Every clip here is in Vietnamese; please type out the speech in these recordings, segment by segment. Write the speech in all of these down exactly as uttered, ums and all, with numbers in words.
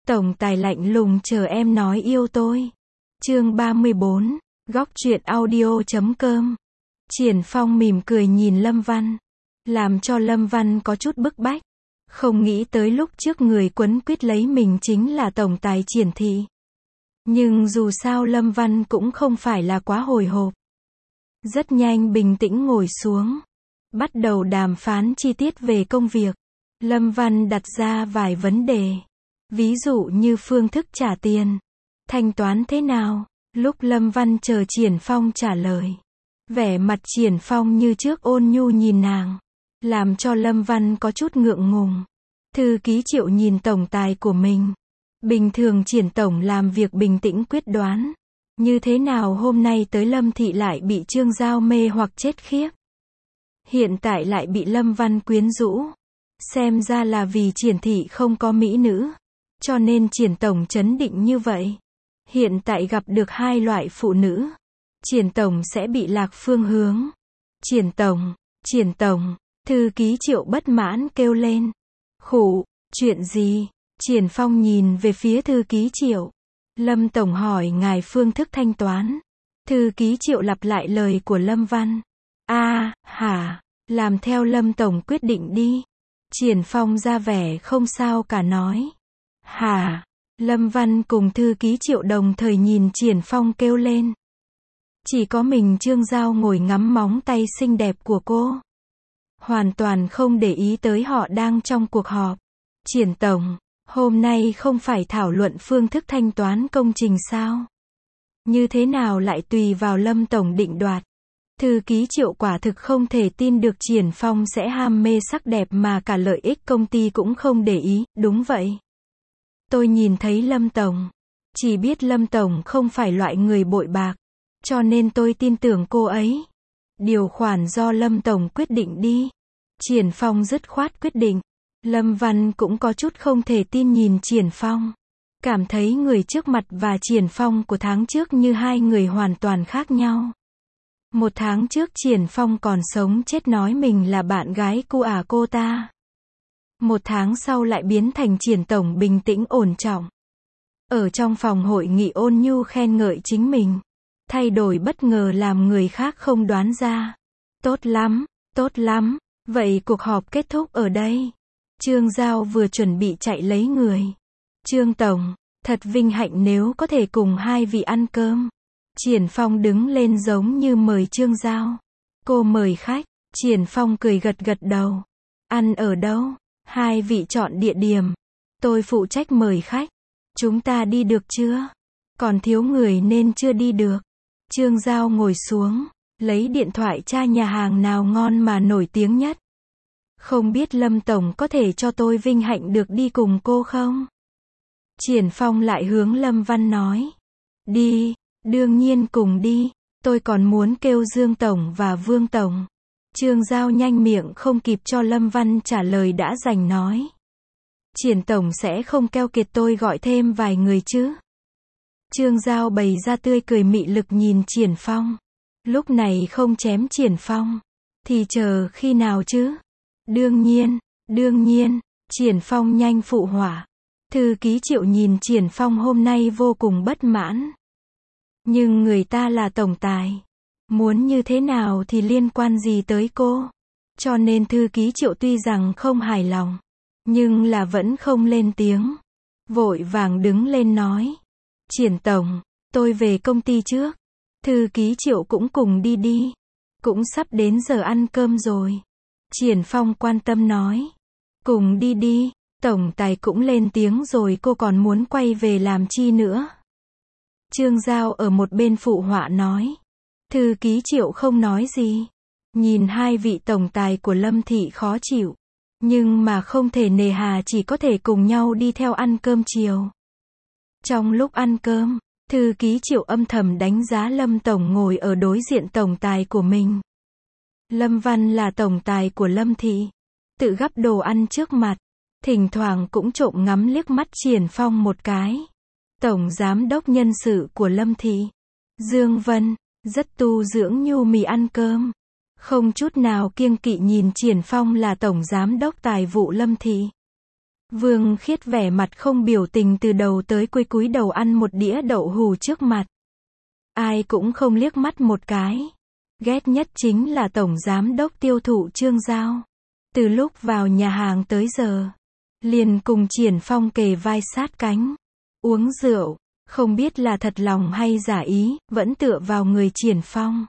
Tổng tài lạnh lùng chờ em nói yêu tôi. Chương ba mươi bốn, góc truyện audio chấm com. Triển Phong mỉm cười nhìn Lâm Văn, làm cho Lâm Văn có chút bức bách. Không nghĩ tới lúc trước người quấn quýt lấy mình chính là tổng tài Triển thị. Nhưng dù sao Lâm Văn cũng không phải là quá hồi hộp. Rất nhanh bình tĩnh ngồi xuống, bắt đầu đàm phán chi tiết về công việc. Lâm Văn đặt ra vài vấn đề. Ví dụ như phương thức trả tiền, thanh toán thế nào. Lúc Lâm Văn chờ Triển Phong trả lời, vẻ mặt Triển Phong như trước ôn nhu nhìn nàng, làm cho Lâm Văn có chút ngượng ngùng. Thư ký Triệu nhìn tổng tài của mình. Bình thường Triển tổng làm việc bình tĩnh quyết đoán. Như thế nào hôm nay tới Lâm thị lại bị Trương Giao mê hoặc chết khiếp. Hiện tại lại bị Lâm Văn quyến rũ. Xem ra là vì Triển thị không có mỹ nữ, cho nên Triển tổng chấn định như vậy. Hiện tại gặp được hai loại phụ nữ, Triển tổng sẽ bị lạc phương hướng. Triển tổng, Triển tổng, thư ký Triệu bất mãn kêu lên. Khụ, chuyện gì? Triển Phong nhìn về phía thư ký Triệu. Lâm tổng hỏi ngài phương thức thanh toán. Thư ký Triệu lặp lại lời của Lâm Văn. A, à, hả, làm theo Lâm tổng quyết định đi. Triển Phong ra vẻ không sao cả nói. Hả? Lâm Văn cùng thư ký Triệu đồng thời nhìn Triển Phong kêu lên. Chỉ có mình Trương Giao ngồi ngắm móng tay xinh đẹp của cô, hoàn toàn không để ý tới họ đang trong cuộc họp. Triển tổng, hôm nay không phải thảo luận phương thức thanh toán công trình sao? Như thế nào lại tùy vào Lâm tổng định đoạt? Thư ký Triệu quả thực không thể tin được Triển Phong sẽ ham mê sắc đẹp mà cả lợi ích công ty cũng không để ý. Đúng vậy. Tôi nhìn thấy Lâm tổng, chỉ biết Lâm tổng không phải loại người bội bạc, cho nên tôi tin tưởng cô ấy. Điều khoản do Lâm tổng quyết định đi. Triển Phong dứt khoát quyết định. Lâm Văn cũng có chút không thể tin nhìn Triển Phong, cảm thấy người trước mặt và Triển Phong của tháng trước như hai người hoàn toàn khác nhau. Một tháng trước Triển Phong còn sống chết nói mình là bạn gái của à cô ta. Một tháng sau lại biến thành Triển tổng bình tĩnh ổn trọng. Ở trong phòng hội nghị ôn nhu khen ngợi chính mình. Thay đổi bất ngờ làm người khác không đoán ra. Tốt lắm, tốt lắm. Vậy cuộc họp kết thúc ở đây. Trương Giao vừa chuẩn bị chạy lấy người. Trương tổng, thật vinh hạnh nếu có thể cùng hai vị ăn cơm. Triển Phong đứng lên giống như mời Trương Giao. Cô mời khách. Triển Phong cười gật gật đầu. Ăn ở đâu? Hai vị chọn địa điểm. Tôi phụ trách mời khách. Chúng ta đi được chưa? Còn thiếu người nên chưa đi được. Trương Giao ngồi xuống, lấy điện thoại tra nhà hàng nào ngon mà nổi tiếng nhất. Không biết Lâm tổng có thể cho tôi vinh hạnh được đi cùng cô không? Triển Phong lại hướng Lâm Văn nói. Đi, đương nhiên cùng đi. Tôi còn muốn kêu Dương tổng và Vương tổng. Trương Giao nhanh miệng không kịp cho Lâm Văn trả lời đã giành nói. Triển tổng sẽ không keo kiệt tôi gọi thêm vài người chứ? Trương Giao bày ra tươi cười mị lực nhìn Triển Phong. Lúc này không chém Triển Phong, thì chờ khi nào chứ? Đương nhiên, đương nhiên. Triển Phong nhanh phụ họa. Thư ký Triệu nhìn Triển Phong hôm nay vô cùng bất mãn. Nhưng người ta là tổng tài. Muốn như thế nào thì liên quan gì tới cô? Cho nên thư ký Triệu tuy rằng không hài lòng, nhưng là vẫn không lên tiếng. Vội vàng đứng lên nói. Triển tổng, tôi về công ty trước. Thư ký Triệu cũng cùng đi đi. Cũng sắp đến giờ ăn cơm rồi. Triển Phong quan tâm nói. Cùng đi đi. Tổng tài cũng lên tiếng rồi, cô còn muốn quay về làm chi nữa? Trương Giao ở một bên phụ họa nói. Thư ký Triệu không nói gì. Nhìn hai vị tổng tài của Lâm thị khó chịu. Nhưng mà không thể nề hà, chỉ có thể cùng nhau đi theo ăn cơm chiều. Trong lúc ăn cơm, thư ký Triệu âm thầm đánh giá Lâm tổng ngồi ở đối diện tổng tài của mình. Lâm Văn là tổng tài của Lâm thị, tự gắp đồ ăn trước mặt, thỉnh thoảng cũng trộm ngắm liếc mắt Triển Phong một cái. Tổng giám đốc nhân sự của Lâm thị, Dương Vân, rất tu dưỡng nhu mì ăn cơm, không chút nào kiêng kỵ nhìn Triển Phong là tổng giám đốc tài vụ Lâm thị. Vương Khiết vẻ mặt không biểu tình từ đầu tới cuối cúi đầu ăn một đĩa đậu hù trước mặt. Ai cũng không liếc mắt một cái. Ghét nhất chính là Tổng Giám đốc tiêu thụ Trương Giao. Từ lúc vào nhà hàng tới giờ, liền cùng Triển Phong kề vai sát cánh. Uống rượu, không biết là thật lòng hay giả ý, vẫn tựa vào người Triển Phong.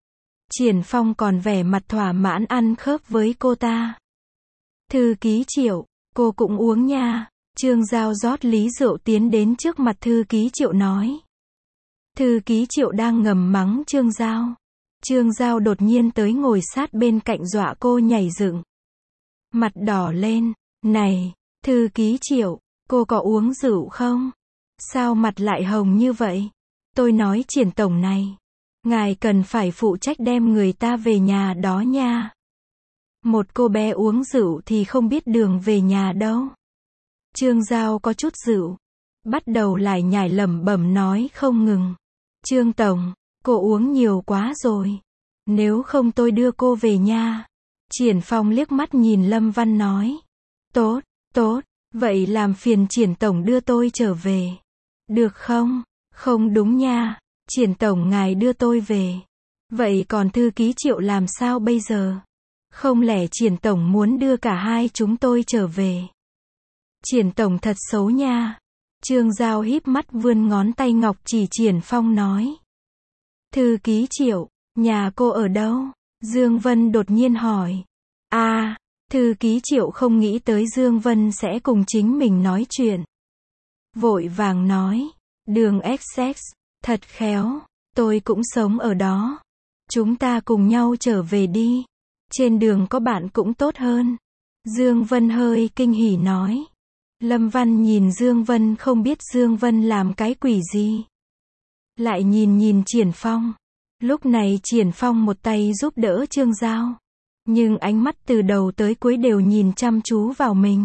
Triển Phong còn vẻ mặt thỏa mãn ăn khớp với cô ta. Thư ký Triệu, cô cũng uống nha. Trương Giao rót ly rượu tiến đến trước mặt thư ký Triệu nói. Thư ký Triệu đang ngầm mắng Trương Giao. Trương Giao đột nhiên tới ngồi sát bên cạnh dọa cô nhảy dựng. Mặt đỏ lên. Này, thư ký Triệu, cô có uống rượu không? Sao mặt lại hồng như vậy? Tôi nói Triển tổng này, ngài cần phải phụ trách đem người ta về nhà đó nha. Một cô bé uống rượu thì không biết đường về nhà đâu. Trương Giao có chút rượu, bắt đầu lải nhải lẩm bẩm nói không ngừng. Trương tổng, cô uống nhiều quá rồi. Nếu không tôi đưa cô về nha. Triển Phong liếc mắt nhìn Lâm Văn nói. Tốt, tốt, vậy làm phiền Triển tổng đưa tôi trở về. Được không? Không đúng nha. Triển tổng ngài đưa tôi về. Vậy còn thư ký Triệu làm sao bây giờ? Không lẽ Triển tổng muốn đưa cả hai chúng tôi trở về? Triển tổng thật xấu nha. Trương Giao híp mắt vươn ngón tay ngọc chỉ Triển Phong nói. Thư ký Triệu, nhà cô ở đâu? Dương Vân đột nhiên hỏi. À, thư ký Triệu không nghĩ tới Dương Vân sẽ cùng chính mình nói chuyện. Vội vàng nói. Đường Essex, thật khéo, tôi cũng sống ở đó. Chúng ta cùng nhau trở về đi. Trên đường có bạn cũng tốt hơn. Dương Vân hơi kinh hỉ nói. Lâm Văn nhìn Dương Vân không biết Dương Vân làm cái quỷ gì. Lại nhìn nhìn Triển Phong. Lúc này Triển Phong một tay giúp đỡ Trương Giao. Nhưng ánh mắt từ đầu tới cuối đều nhìn chăm chú vào mình.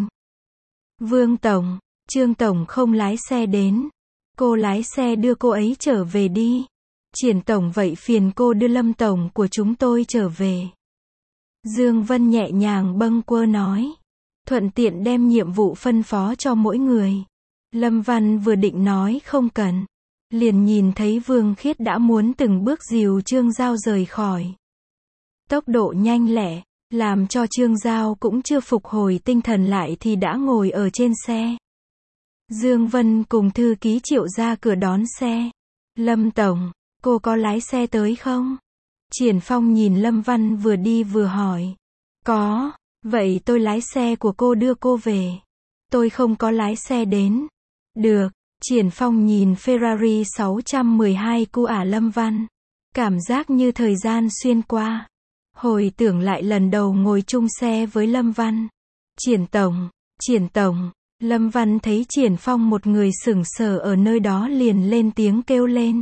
Vương tổng, Trương tổng không lái xe đến. Cô lái xe đưa cô ấy trở về đi. Triển tổng vậy phiền cô đưa Lâm tổng của chúng tôi trở về. Dương Vân nhẹ nhàng bâng quơ nói. Thuận tiện đem nhiệm vụ phân phó cho mỗi người. Lâm Văn vừa định nói không cần. Liền nhìn thấy Vương Khiết đã muốn từng bước dìu Trương Giao rời khỏi. Tốc độ nhanh lẹ, làm cho Trương Giao cũng chưa phục hồi tinh thần lại thì đã ngồi ở trên xe. Dương Vân cùng thư ký Triệu ra cửa đón xe. Lâm tổng, cô có lái xe tới không? Triển Phong nhìn Lâm Văn vừa đi vừa hỏi. Có, vậy tôi lái xe của cô đưa cô về. Tôi không có lái xe đến. Được, Triển Phong nhìn Ferrari sáu một hai của ả Lâm Văn. Cảm giác như thời gian xuyên qua. Hồi tưởng lại lần đầu ngồi chung xe với Lâm Văn. Triển tổng, Triển tổng. Lâm Văn thấy Triển Phong một người sững sờ ở nơi đó liền lên tiếng kêu lên.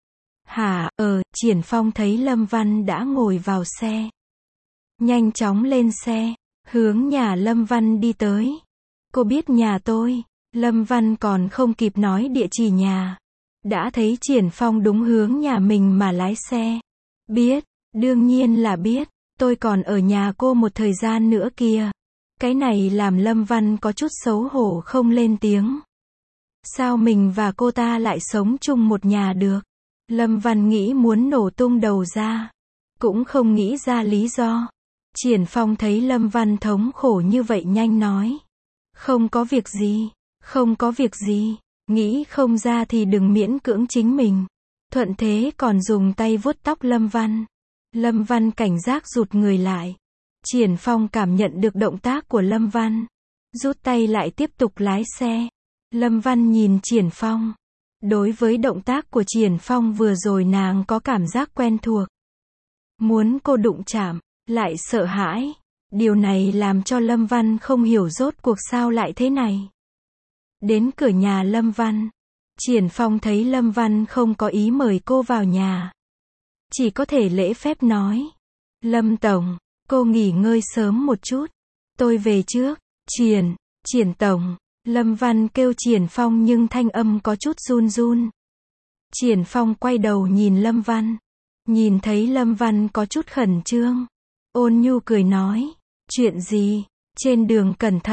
Hả, ờ, Triển Phong thấy Lâm Văn đã ngồi vào xe. Nhanh chóng lên xe, hướng nhà Lâm Văn đi tới. Cô biết nhà tôi. Lâm Văn còn không kịp nói địa chỉ nhà. Đã thấy Triển Phong đúng hướng nhà mình mà lái xe. Biết, đương nhiên là biết, tôi còn ở nhà cô một thời gian nữa kìa. Cái này làm Lâm Văn có chút xấu hổ không lên tiếng. Sao mình và cô ta lại sống chung một nhà được? Lâm Văn nghĩ muốn nổ tung đầu ra. Cũng không nghĩ ra lý do. Triển Phong thấy Lâm Văn thống khổ như vậy nhanh nói. Không có việc gì, không có việc gì, nghĩ không ra thì đừng miễn cưỡng chính mình. Thuận thế còn dùng tay vuốt tóc Lâm Văn. Lâm Văn cảnh giác rụt người lại. Triển Phong cảm nhận được động tác của Lâm Văn. Rút tay lại tiếp tục lái xe. Lâm Văn nhìn Triển Phong. Đối với động tác của Triển Phong vừa rồi nàng có cảm giác quen thuộc. Muốn cô đụng chạm, lại sợ hãi. Điều này làm cho Lâm Văn không hiểu rốt cuộc sao lại thế này. Đến cửa nhà Lâm Văn. Triển Phong thấy Lâm Văn không có ý mời cô vào nhà. Chỉ có thể lễ phép nói. Lâm tổng, cô nghỉ ngơi sớm một chút. Tôi về trước. Triển, Triển tổng. Lâm Văn kêu Triển Phong nhưng thanh âm có chút run run. Triển Phong quay đầu nhìn Lâm Văn. Nhìn thấy Lâm Văn có chút khẩn trương. Ôn nhu cười nói. Chuyện gì? Trên đường cẩn thận.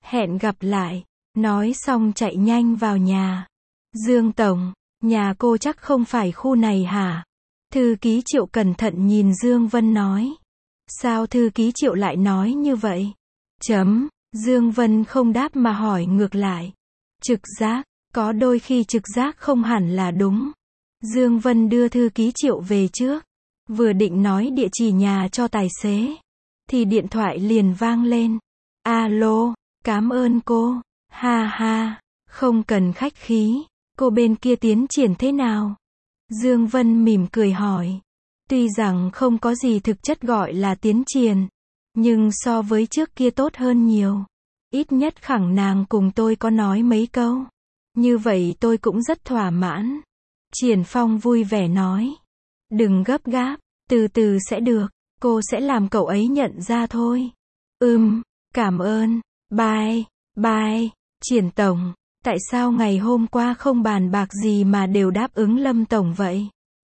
Hẹn gặp lại. Nói xong chạy nhanh vào nhà. Dương Tổng, nhà cô chắc không phải khu này hả? Thư ký Triệu cẩn thận nhìn Dương Vân nói. Sao thư ký Triệu lại nói như vậy? Chấm, Dương Vân không đáp mà hỏi ngược lại. Trực giác, có đôi khi trực giác không hẳn là đúng. Dương Vân đưa thư ký Triệu về trước. Vừa định nói địa chỉ nhà cho tài xế. Thì điện thoại liền vang lên. Alo, cảm ơn cô. Ha ha, không cần khách khí. Cô bên kia tiến triển thế nào? Dương Vân mỉm cười hỏi. Tuy rằng không có gì thực chất gọi là tiến triển. Nhưng so với trước kia tốt hơn nhiều. Ít nhất khẳng nàng cùng tôi có nói mấy câu. Như vậy tôi cũng rất thỏa mãn. Triển Phong vui vẻ nói. Đừng gấp gáp, từ từ sẽ được. Cô sẽ làm cậu ấy nhận ra thôi. Ừm, cảm ơn. Bye, bye. Triển Tổng, tại sao ngày hôm qua không bàn bạc gì mà đều đáp ứng Lâm Tổng vậy?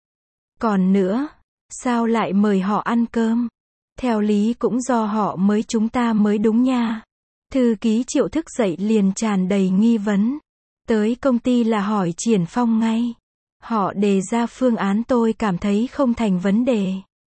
Còn nữa, sao lại mời họ ăn cơm? Theo lý cũng do họ mới chúng ta mới đúng nha. Thư ký Triệu thức dậy liền tràn đầy nghi vấn. Tới công ty là hỏi Triển Phong ngay. Họ đề ra phương án tôi cảm thấy không thành vấn đề.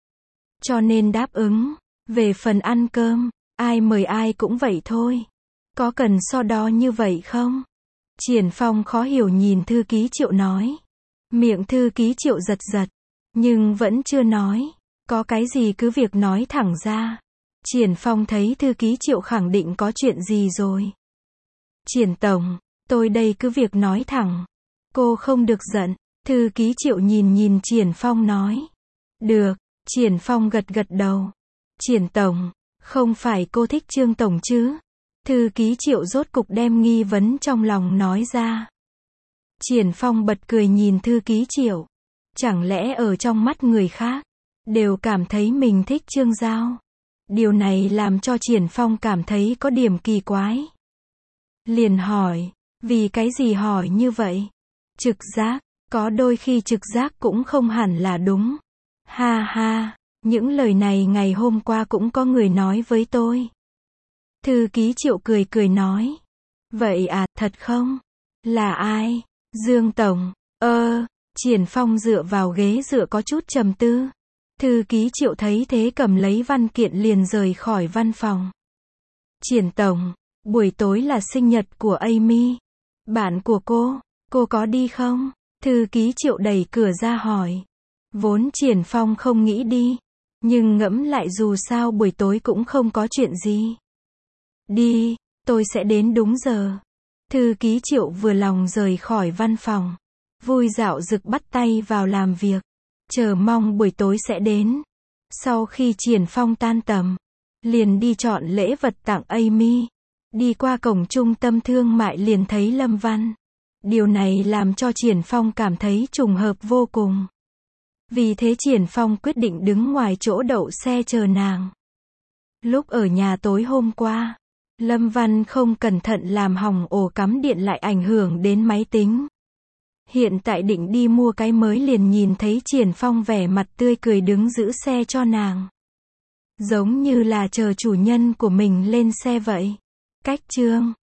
Cho nên đáp ứng. Về phần ăn cơm, ai mời ai cũng vậy thôi. Có cần so đo như vậy không? Triển Phong khó hiểu nhìn thư ký Triệu nói. Miệng thư ký Triệu giật giật. Nhưng vẫn chưa nói. Có cái gì cứ việc nói thẳng ra. Triển Phong thấy thư ký Triệu khẳng định có chuyện gì rồi. Triển Tổng, tôi đây cứ việc nói thẳng. Cô không được giận. Thư ký Triệu nhìn nhìn Triển Phong nói. Được, Triển Phong gật gật đầu. Triển Tổng, không phải cô thích Trương Tổng chứ? Thư ký Triệu rốt cục đem nghi vấn trong lòng nói ra. Triển Phong bật cười nhìn thư ký Triệu. Chẳng lẽ ở trong mắt người khác, đều cảm thấy mình thích Trương Giao? Điều này làm cho Triển Phong cảm thấy có điểm kỳ quái. Liền hỏi, vì cái gì hỏi như vậy? Trực giác, có đôi khi trực giác cũng không hẳn là đúng. Ha ha, những lời này ngày hôm qua cũng có người nói với tôi. Thư ký Triệu cười cười nói. Vậy à, thật không? Là ai? Dương Tổng, ơ, Triển Phong dựa vào ghế dựa có chút trầm tư. Thư ký Triệu thấy thế cầm lấy văn kiện liền rời khỏi văn phòng. Triển Tổng, buổi tối là sinh nhật của Amy. Bạn của cô, cô có đi không? Thư ký Triệu đẩy cửa ra hỏi. Vốn Triển Phong không nghĩ đi. Nhưng ngẫm lại dù sao buổi tối cũng không có chuyện gì. Đi, tôi sẽ đến đúng giờ. Thư ký Triệu vừa lòng rời khỏi văn phòng. Vui dạo dực bắt tay vào làm việc. Chờ mong buổi tối sẽ đến. Sau khi Triển Phong tan tầm, liền đi chọn lễ vật tặng Amy. Đi qua cổng trung tâm thương mại liền thấy Lâm Văn. Điều này làm cho Triển Phong cảm thấy trùng hợp vô cùng. Vì thế Triển Phong quyết định đứng ngoài chỗ đậu xe chờ nàng. Lúc ở nhà tối hôm qua, Lâm Văn không cẩn thận làm hỏng ổ cắm điện lại ảnh hưởng đến máy tính. Hiện tại định đi mua cái mới liền nhìn thấy Triển Phong vẻ mặt tươi cười đứng giữ xe cho nàng. Giống như là chờ chủ nhân của mình lên xe vậy. Cách chương